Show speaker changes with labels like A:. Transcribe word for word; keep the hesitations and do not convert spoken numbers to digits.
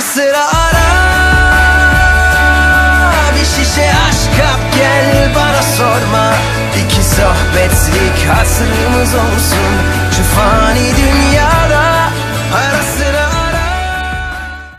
A: sıra ara. Bir şişe aşk kap gel bana sorma. İki sohbetlik hatırımız olsun şu fani dünya.